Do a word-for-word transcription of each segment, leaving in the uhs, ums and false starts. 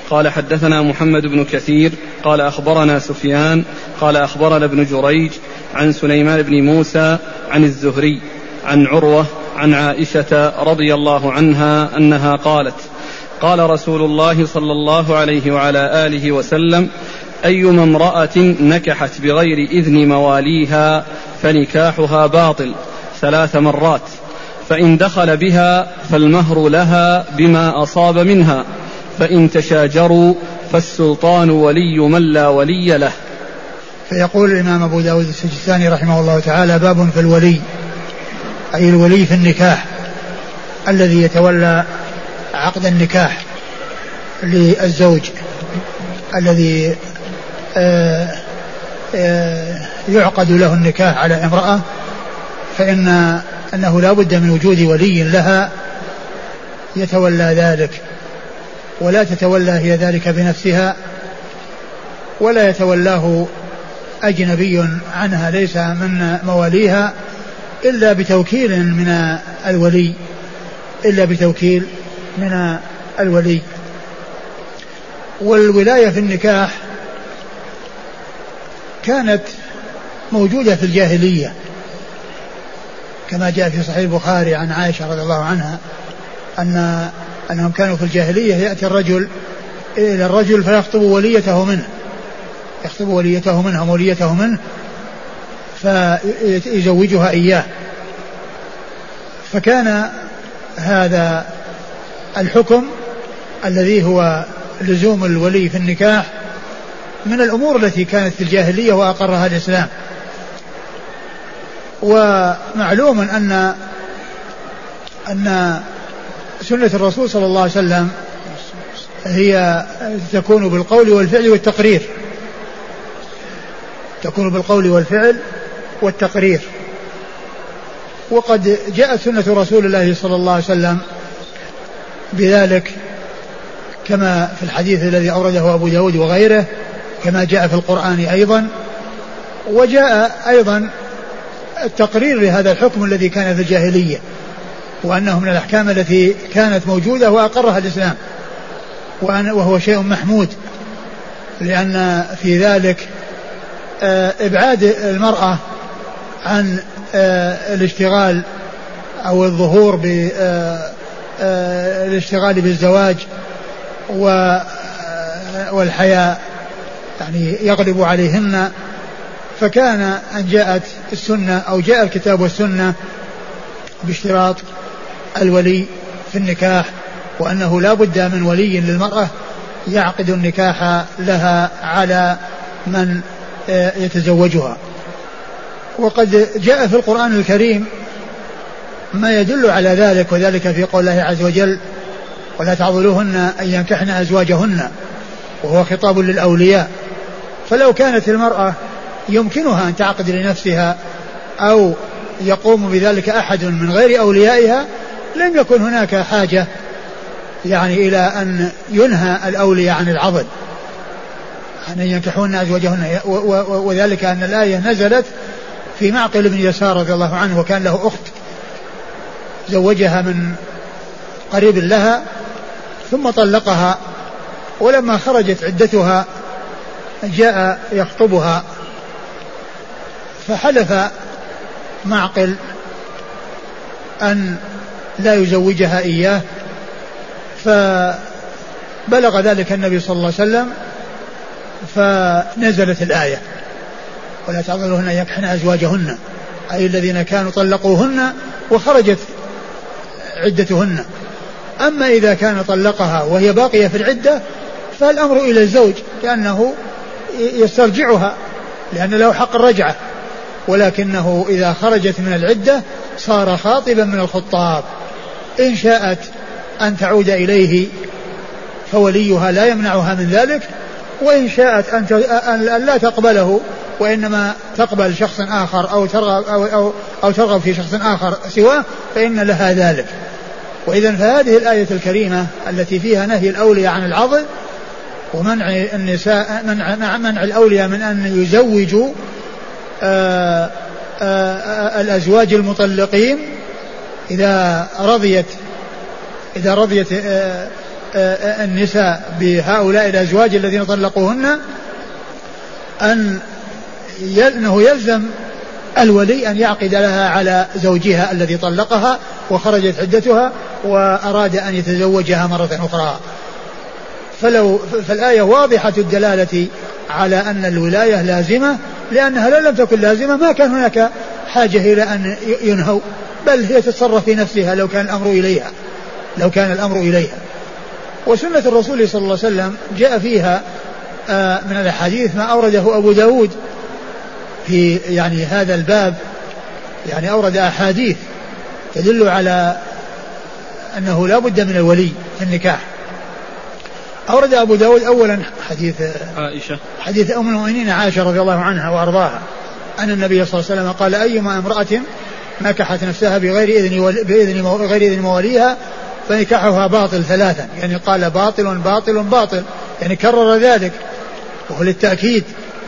قال حدثنا محمد بن كثير قال أخبرنا سفيان قال أخبرنا ابن جريج عن سليمان بن موسى عن الزهري عن عروة عن عائشة رضي الله عنها أنها قالت قال رسول الله صلى الله عليه وعلى آله وسلم أيما امرأة نكحت بغير إذن مواليها فنكاحها باطل ثلاث مرات، فإن دخل بها فالمهر لها بما أصاب منها، فإن تشاجروا فالسلطان ولي من لا ولي له. فيقول الإمام أبو داود السجستاني رحمه الله تعالى: باب في الولي، أي الولي في النكاح الذي يتولى عقد النكاح للزوج الذي آآ آآ يعقد له النكاح على امرأة، فإن أنه لا بد من وجود ولي لها يتولى ذلك، ولا تتولى هي ذلك بنفسها، ولا يتولاه أجنبي عنها ليس من مواليها إلا بتوكيل من الولي إلا بتوكيل من الولي. والولاية في النكاح كانت موجودة في الجاهلية كما جاء في صحيح البخاري عن عائشة رضي الله عنها أن أنهم كانوا في الجاهلية يأتي الرجل إلى الرجل فيخطب وليته منه يخطب وليته منه ووليته منه فيزوجها إياه. فكان هذا الحكم الذي هو لزوم الولي في النكاح من الأمور التي كانت في الجاهلية وأقرها الإسلام. ومعلوم أن أن سنة الرسول صلى الله عليه وسلم هي تكون بالقول والفعل والتقرير تكون بالقول والفعل والتقرير وقد جاءت سنة رسول الله صلى الله عليه وسلم بذلك كما في الحديث الذي أورده أبو داود وغيره، كما جاء في القرآن أيضا، وجاء أيضا التقرير لهذا الحكم الذي كان في الجاهلية، وأنه من الأحكام التي كانت موجودة وأقرها الإسلام، وهو شيء محمود، لأن في ذلك إبعاد المرأة عن الاشتغال أو الظهور بالاشتغال بالزواج والحياء يعني يغلب عليهن. فكان أن جاءت السنة أو جاء الكتاب والسنة باشتراط الولي في النكاح، وأنه لا بد من ولي للمرأة يعقد النكاح لها على من يتزوجها. وقد جاء في القرآن الكريم ما يدل على ذلك، وذلك في قول الله عز وجل: ولا تعضلوهن أن ينكحن أزواجهن، وهو خطاب للأولياء. فلو كانت المرأة يمكنها أن تعقد لنفسها أو يقوم بذلك أحد من غير أوليائها لم يكن هناك حاجة يعني إلى أن ينهى الأولياء عن العضل أن ينكحون أزواجهن، وذلك أن الآية نزلت في معقل بن يسار رضي الله عنه، وكان له أخت زوجها من قريب لها ثم طلقها، ولما خرجت عدتها جاء يخطبها فحلف معقل أن لا يزوجها إياه، فبلغ ذلك النبي صلى الله عليه وسلم فنزلت الآية: ولا تعضلوهن ينكحن أزواجهن، أي الذين كانوا طلقوهن وخرجت عدتهن. أما إذا كان طلقها وهي باقية في العدة فالأمر إلى الزوج، لأنه يسترجعها لأن له حق الرجعة، ولكنه إذا خرجت من العدة صار خاطبا من الخطاب، إن شاءت أن تعود إليه فوليها لا يمنعها من ذلك، وإن شاءت أن لا تقبله وإنما تقبل شخص آخر أو ترغب, أو, أو, أو ترغب في شخص آخر سواه فإن لها ذلك. وإذن فهذه الآية الكريمة التي فيها نهي الأولياء عن العضل ومنع النساء منع, منع الأولياء من أن يزوجوا آآ آآ الأزواج المطلقين إذا رضيت إذا رضيت النساء بهؤلاء الأزواج الذين طلقوهن أن أنه يلزم الولي أن يعقد لها على زوجها الذي طلقها وخرجت عدتها وأراد أن يتزوجها مرة أخرى. فلو فالآية واضحة الدلالة على أن الولاية لازمة، لأنها لو لم تكن لازمة ما كان هناك حاجة إلى أن ينهوا، بل هي تتصرف في نفسها لو كان الأمر إليها لو كان الأمر إليها. وسنة الرسول صلى الله عليه وسلم جاء فيها من الأحاديث ما أورده أبو داود في يعني هذا الباب، يعني أورد أحاديث تدل على أنه لا بد من الولي في النكاح. أورد أبو داود أولا حديث عائشة حديث أم المؤمنين عائشة رضي الله عنها وأرضاها أن النبي صلى الله عليه وسلم قال أيما امرأة نكحت نفسها بغير إذن بإذن غير إذن موليها فنكاحها باطل ثلاثا، يعني قال باطل باطل باطل، يعني كرر ذلك وهو للتأكيد.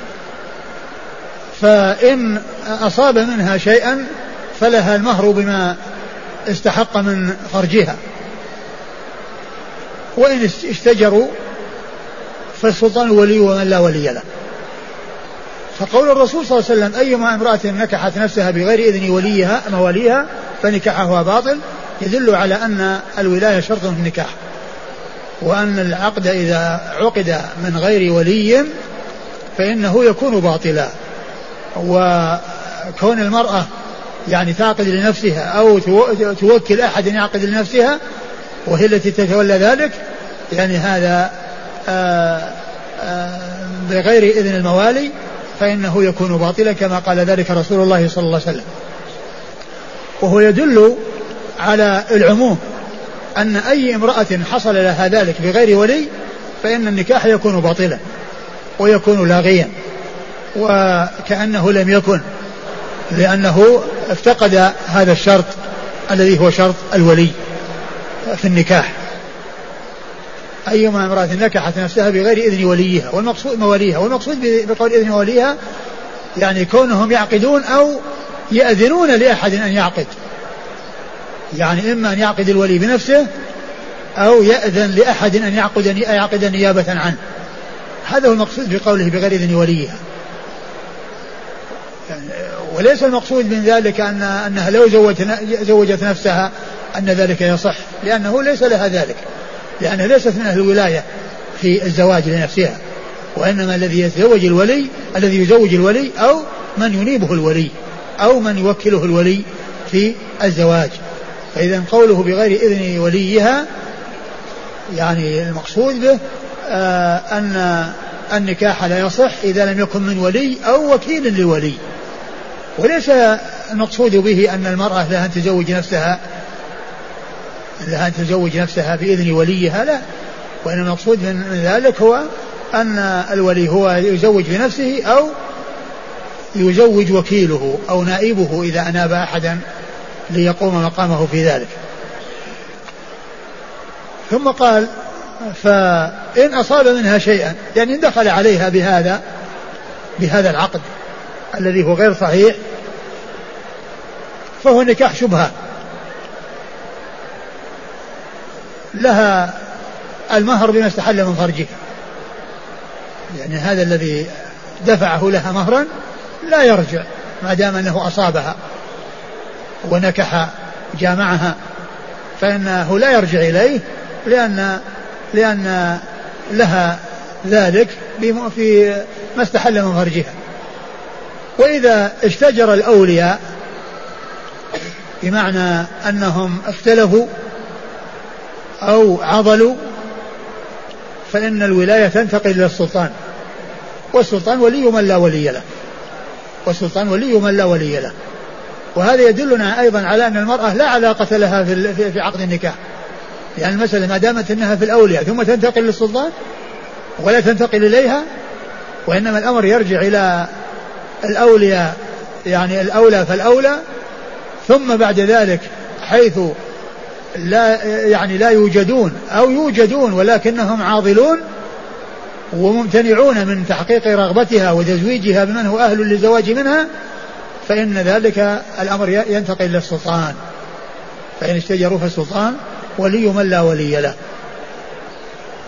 فإن أصاب منها شيئا فلها المهر بما استحق من فرجها، وإن اشتجروا فالسلطان ولي ومن لا ولي له. فقول الرسول صلى الله عليه وسلم أيما امرأة نكحت نفسها بغير إذن وليها موليها فنكاحها باطل يدل على أن الولاية شرط في النكاح، وأن العقد إذا عقد من غير ولي فإنه يكون باطلا. وكون المرأة يعني تعقد لنفسها أو توكل أحد يعقد لنفسها وهي التي تتولى ذلك، يعني هذا آآ آآ بغير إذن الموالي فإنه يكون باطلا كما قال ذلك رسول الله صلى الله عليه وسلم. وهو يدل على العموم أن أي امرأة حصل لها ذلك بغير ولي فإن النكاح يكون باطلا ويكون لاغيا وكأنه لم يكن، لأنه افتقد هذا الشرط الذي هو شرط الولي في النكاح. أيما امرأة نكحت نفسها بغير إذن وليها والمقصود مواليها، والمقصود بقول إذن وليها يعني كونهم يعقدون أو يأذنون لأحد أن يعقد، يعني إما أن يعقد الولي بنفسه أو يأذن لأحد أن يعقد يعقد نيابة عنه. هذا هو المقصود بقوله بغير إذن وليها. يعني وليس المقصود من ذلك أن أنها لو زوجت نفسها أن ذلك يصح، لأنه ليس لها ذلك، لأنها ليست من أهل الولاية في الزواج لنفسها، وإنما الذي يتزوج الولي الذي يزوج الولي أو من ينيبه الولي أو من يوكله الولي في الزواج. فإذا قوله بغير إذن وليها يعني المقصود به آه أن النكاح لا يصح إذا لم يكن من ولي أو وكيل لولي، وليس المقصود به أن المرأة لها أن تزوج نفسها لها أن تزوج نفسها بإذن وليها، لا، وإن المقصود من ذلك هو أن الولي هو يزوج بنفسه أو يزوج وكيله أو نائبه إذا أناب أحدا ليقوم مقامه في ذلك. ثم قال فإن أصاب منها شيئا، يعني دخل عليها بهذا بهذا العقد الذي هو غير صحيح فهو نكاح شبهة، لها المهر بما استحل من فرجها، يعني هذا الذي دفعه لها مهرا لا يرجع ما دام أنه أصابها ونكح جامعها، فإنه لا يرجع إليه لأن لأن لها ذلك في ما استحل من فرجها. وإذا اشتجر الأولياء بمعنى أنهم اختلفوا أو عضلوا فإن الولاية تنتقل إلى السلطان، والسلطان ولي من لا ولي له والسلطان ولي من لا ولي له. وهذا يدلنا أيضا على أن المرأة لا علاقة لها في في عقد النكاح، يعني المسألة ما دامت أنها في الأولياء ثم تنتقل للسلطان ولا تنتقل إليها، وإنما الأمر يرجع إلى الأولياء، يعني الأولى فالأولى، ثم بعد ذلك حيث لا يعني لا يوجدون أو يوجدون ولكنهم عاضلون وممتنعون من تحقيق رغبتها وتزويجها بمن هو أهل للزواج منها، فإن ذلك الأمر ينتقل إلى السلطان، فإن اشتجروا فالسلطان ولي من لا ولي له.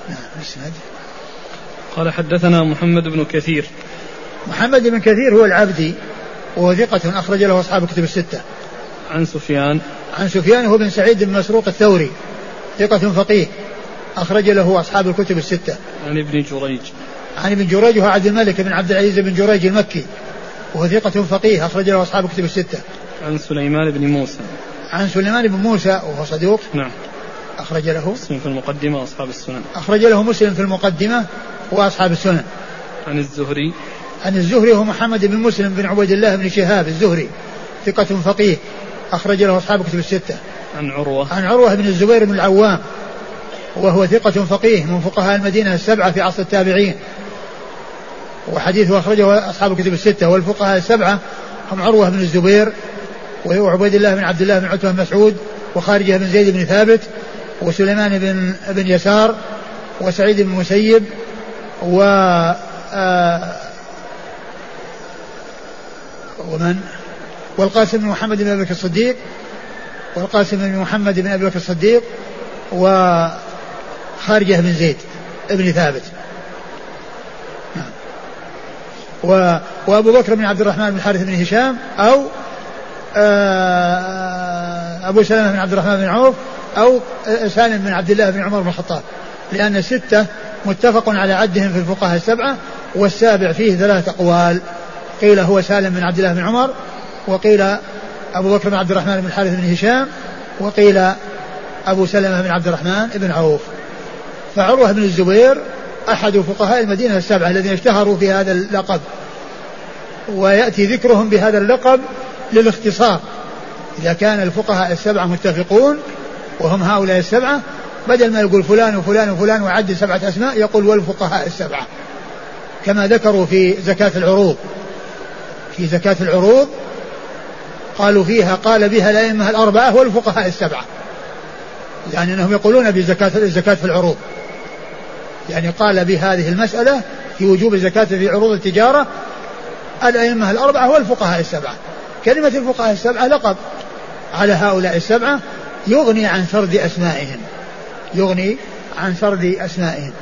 الإسناد. قال حدثنا محمد بن كثير. محمد بن كثير هو العبدي وهو ثقة أخرج له أصحاب الكتب الستة. عن سفيان. عن سفيان هو بن سعيد بن مسروق الثوري ثقة فقيه أخرج له أصحاب الكتب الستة. عن ابن جريج. عن ابن جريج وهو عبد الملك بن عبد العزيز بن جريج المكي وهو ثقة فقيه أخرج له أصحاب الكتب الستة. عن سليمان بن موسى. عن سليمان بن موسى وهو صدوق. نعم. أخرج له مسلم في المقدمة وأصحاب السنن. أخرج له مسلم في المقدمة وأصحاب السنن. عن الزهري. عن الزهري هو محمد بن مسلم بن عبيد الله بن شهاب الزهري ثقة فقيه أخرج له أصحاب الكتب الستة. عن عروة. عن عروة بن الزبير بن العوام وهو ثقة فقيه من فقهاء المدينة السبعة في عصر التابعين وحديثه أخرجه أصحاب الكتب الستة. والفقهاء السبعة هم عروة بن الزبير وعبيد الله بن عبد الله بن عتبة بن مسعود وخارجة بن زيد بن ثابت وسليمان بن بن يسار وسعيد بن مسيب و آه ومن والقاسم بن محمد بن أبي بكر الصديق والقاسم بن محمد بن أبي بكر الصديق وخارجة بن زيد بن ثابت و وأبو بكر بن عبد الرحمن بن الحارث بن هشام أو أبو سلمة بن عبد الرحمن بن عوف أو سالم بن عبد الله بن عمر بن الخطاب لأن الستة متفق على عدهم في الفقهاء السبعة والسابع فيه ثلاث أقوال قيل هو سالم بن عبد الله بن عمر وقيل أبو بكر بن عبد الرحمن بن الحارث بن هشام وقيل أبو سلمة بن عبد الرحمن بن عوف. فعروة بن الزبير أحد فقهاء المدينة السبعة الذين اشتهروا في هذا اللقب ويأتي ذكرهم بهذا اللقب للاختصار إذا كان الفقهاء السبعة متفقون وهم هؤلاء السبعة بدل ما يقول فلان وفلان وفلان وعد سبعة أسماء يقول والفقهاء السبعة كما ذكروا في زكاة العروض. في زكاة العروض قالوا فيها قال بها الأئمة الأربعة والفقهاء السبعة يعني أنهم يقولون بزكاة الزكاة في العروض يعني قال بهذه المسألة في وجوب الزكاة في عروض التجارة الأئمة الأربعة والفقهاء السبعة. كلمة الفقهاء السبعة لقب على هؤلاء السبعة يغني عن سرد أسمائهم يغني عن سرد أسمائهم.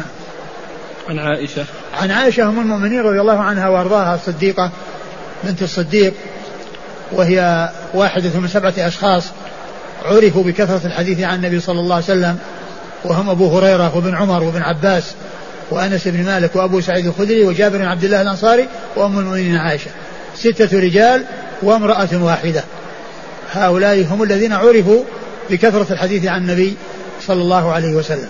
عن عائشة. عن عائشة أم المؤمنين رضي الله عنها وأرضاها الصديقة بنت الصديق وهي واحدة من سبعة أشخاص عرفوا بكثرة الحديث عن النبي صلى الله عليه وسلم وهم أبو هريرة وابن عمر وابن عباس وأنس بن مالك وأبو سعيد الخدري وجابر بن عبد الله الأنصاري وأم المؤمنين عائشة ستة رجال وامرأة واحدة. هؤلاء هم الذين عرفوا بكثرة الحديث عن النبي صلى الله عليه وسلم.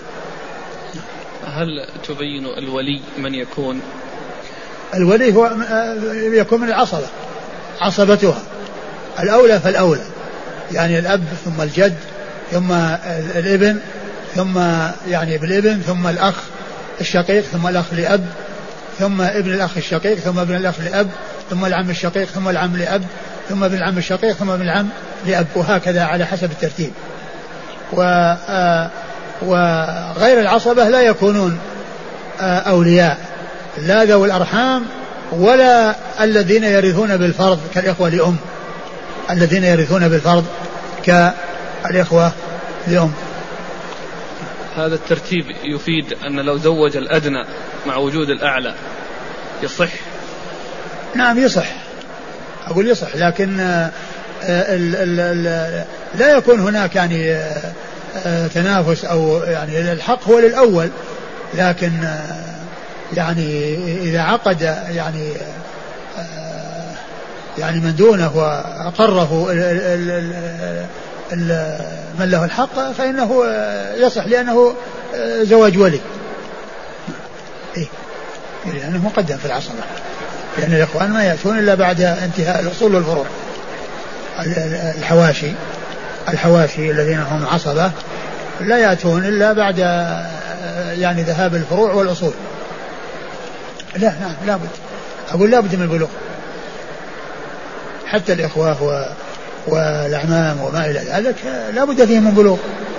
هل تبين الولي من يكون؟ الولي هو يكون من العصبة عصبتها الأولى فالأولى يعني الأب ثم الجد ثم الابن ثم يعني بالابن ثم الأخ الشقيق ثم الأخ لأب ثم ابن الأخ الشقيق ثم ابن الأخ لأب ثم العم الشقيق ثم العم لأب ثم ابن العم الشقيق ثم ابن العم لأب وهكذا على حسب الترتيب. و وغير العصبة لا يكونون أولياء لا ذوي الأرحام ولا الذين يرثون بالفرض كالإخوة لأم الذين يرثون بالفرض كالإخوة لأم. هذا الترتيب يفيد أن لو زوج الأدنى مع وجود الأعلى يصح؟ نعم يصح أقول يصح لكن ال ال ال لا يكون هناك يعني تنافس أو يعني الحق هو للأول لكن يعني إذا عقد يعني يعني من دونه وأقره من له الحق فإنه يصح لأنه زواج ولي إيه؟ لأنه مقدم في العصبة لأن الإخوان ما يأتون إلا بعد انتهاء الأصول والفروع. الحواشي الحواشي الذين هم عصبة لا يأتون إلا بعد يعني ذهاب الفروع والأصول. لا نعم لابد أقول لابد من البلوغ حتى الإخوة والأعمام وما إلى ذلك لابد فيهم من بلوغ.